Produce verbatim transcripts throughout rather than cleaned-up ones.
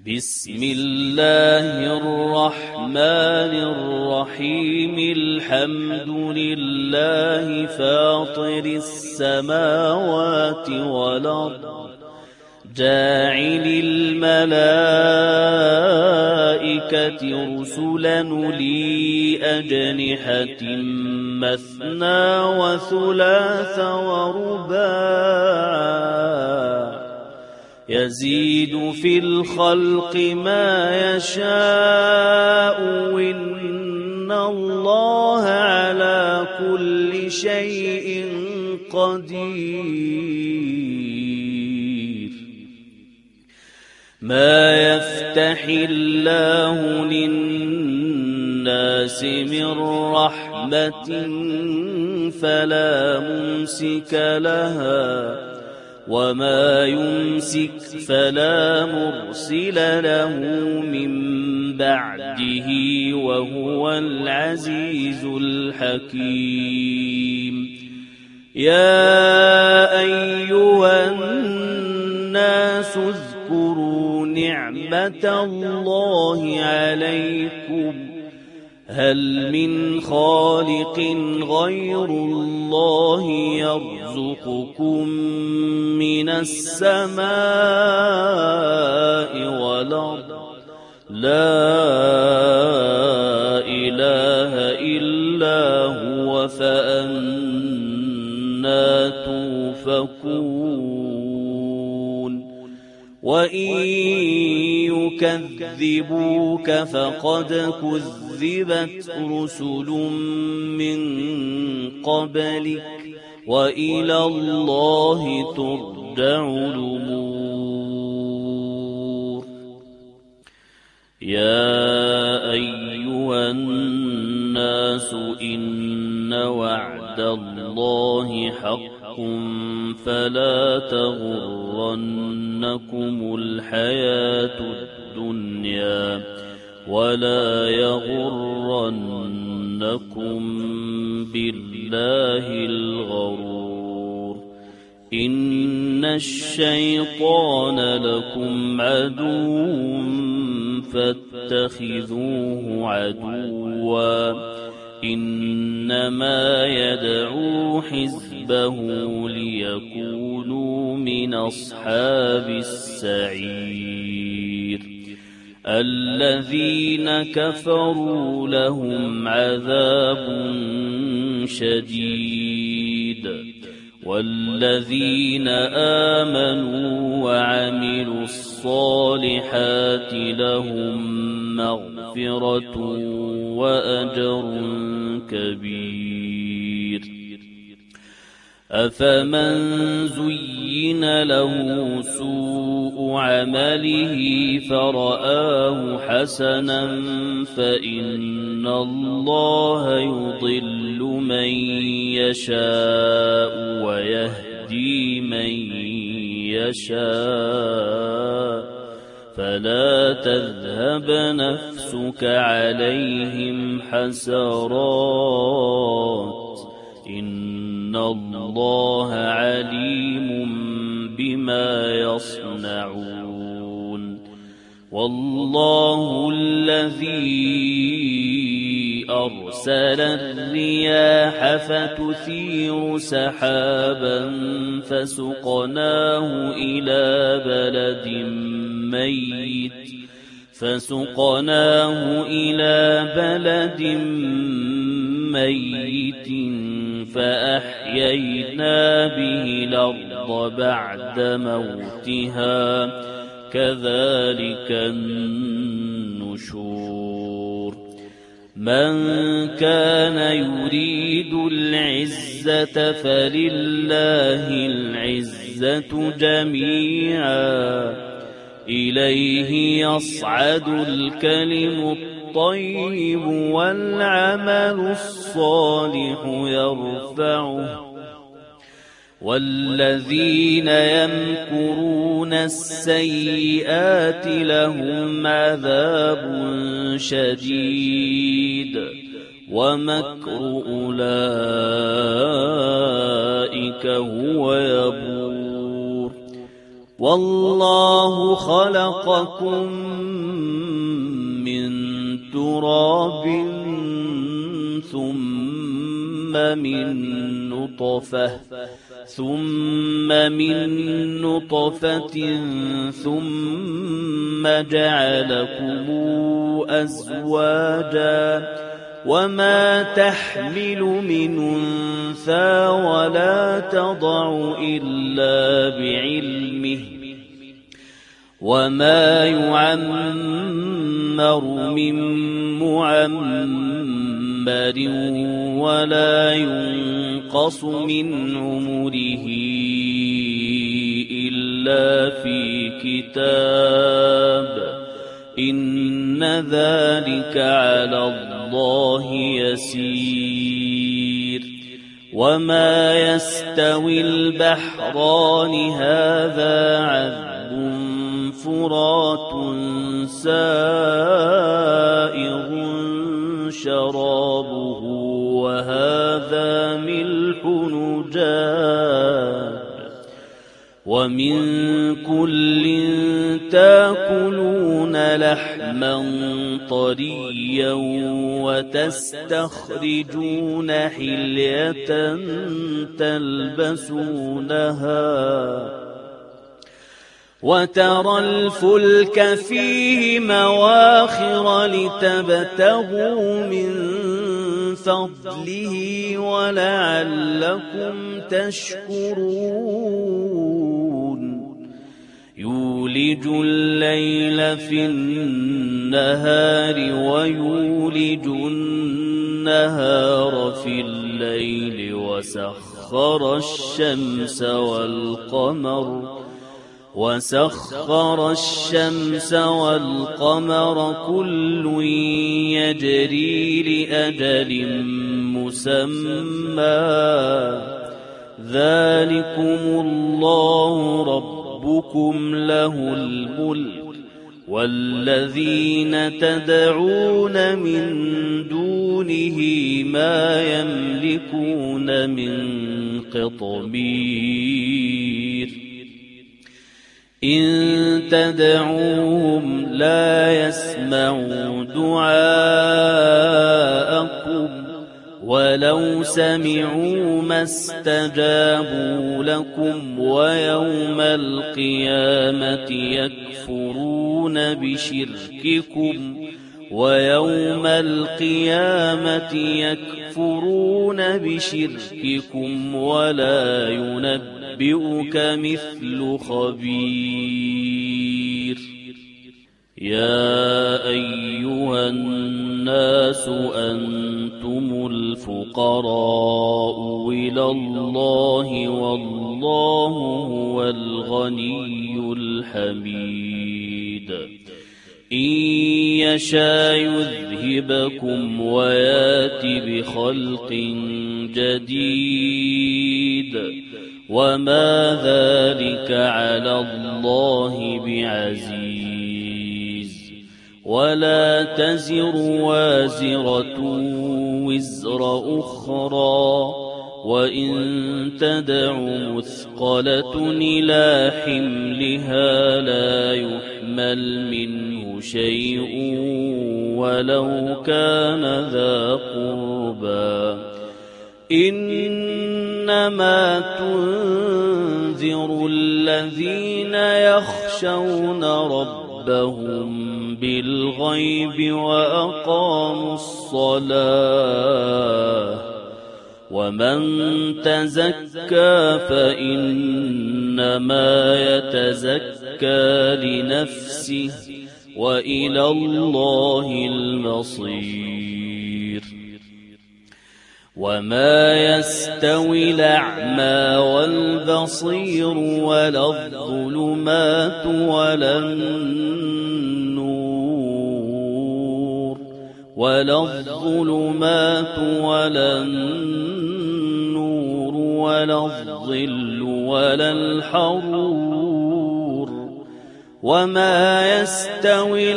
بسم الله الرحمن الرحيم. الحمد لله فاطر السماوات والأرض جاعل الملائكة رسلا أولي أجنحة مثنى وثلاث ورباع يزيد في الخلق ما يشاء إن الله على كل شيء قدير. ما يفتح الله للناس من رحمة فلا ممسك لها وما يمسك فلا مرسل له من بعده وهو العزيز الحكيم. يا أيها الناس اذكروا نعمة الله عليكم هل من خالق غير الله يرزقكم من السماء والأرض؟ لا إله إلا هو فأنى توفكون. وإن يكذبوك فقد كذبت رسل من قبلك وإلى الله ترجع الأمور. يا أيها الناس إن وعد الله حق فلا تغرنكم الحياة الدنيا ولا يغرنكم بالله الغرور. إن الشيطان لكم عدو فاتخذوه عدوا إنما يدعو حزبه ليكونوا من أصحاب السعير. الذين كفروا لهم عذاب شديد والذين آمنوا وعملوا الصالحات لهم مغفرة وأجر كبير. أفمن زين له سوء عمله فرآه حسنا فإن الله يضل من يشاء ويهدي من يشاء فلا تذهب نفسك عليهم حسرات إن الله عليم بما يصنعون. والله الذي أرسل الرياح فتثير سحابا فسقناه إلى بلد ميت فسقناه إلى بلد ميت فأحيينا به الأرض بعد موتها كذلك النشور. من كان يريد العزة فلله العزة جميعا إليه يصعد الكلم الطيب والعمل الصالح يرفعه والذين يمكرون السيئات لهم عذاب شديد ومكر أولئك هو يبور. والله خلقكم من تراب ثم من نطفة ثم من نطفة ثم جعلكم أزواجا وما تحمل من أنثى ولا تضع إلا بعلمه وما يعمر من معمر ولا ينقص من عمره إلا في كتاب إن ذلك على الله يسير وما يستوي البحران هذا عذب فرات سائغ شرابه وهذا ملح نجاج ومن كل تاكلون لحما طريا وتستخرجون حلية تلبسونها وترى الفلك فيه مواخر لتبتغوا من فضله ولعلكم تشكرون يولج الليل في النهار ويولج النهار في الليل وسخر الشمس والقمر وسخر الشمس والقمر كل يجري لأجل مسمى ذلكم الله ربكم له الملك والذين تدعون من دونه ما يملكون من قطمير إن تدعوهم لا يسمعوا دعاءكم ولو سمعوا ما استجابوا لكم ويوم القيامة يكفرون بشرككم ويوم القيامة يكفرون بشرككم ولا ينبئك مثل خبير يا أيها الناس أنتم الفقراء إلى الله والله هو الغني الحميد إن يشاء يذهبكم ويات بخلق جديد وما ذلك على الله بعزيز ولا تزر وازرة وزر أخرى وإن تدع مثقلة إلى حملها لا يحمل منه شيء ولو كان ذا قربى إنما تنذر الذين يخشون ربهم بالغيب وأقاموا الصلاة ومن تزكى فإنما يتزكى لنفسه وإلى الله المصير وما يستوي الأعمى والبصير ولا الظلمات ولا النور ولا الظلمات ولا النور ولا الظل ولا الحرور وما يستوي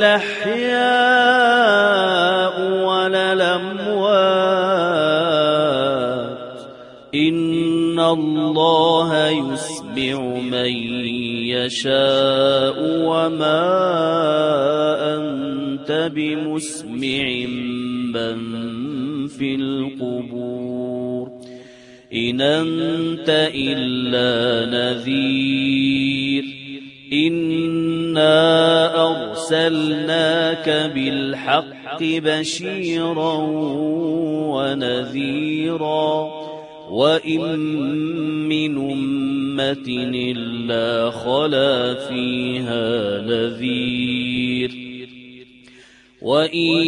الأحياء ولا الأموات إن الله يسمع من يشاء وما أنت بمسمع من في القبور إن أنت إلا نذير إنا أرسلناك بالحق بشيرا ونذيرا وإن من أمة إلا خلا فيها نذير وإن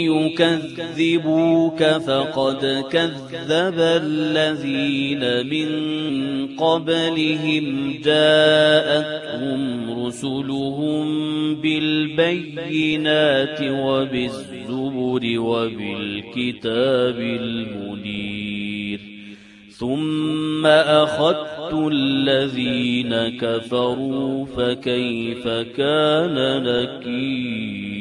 يكذبوك فقد كذب الذين من قبلهم جاءتهم رسلهم بالبينات وبالزبر وبالكتاب المنير ثم أخذت الذين كفروا فكيف كان نكير.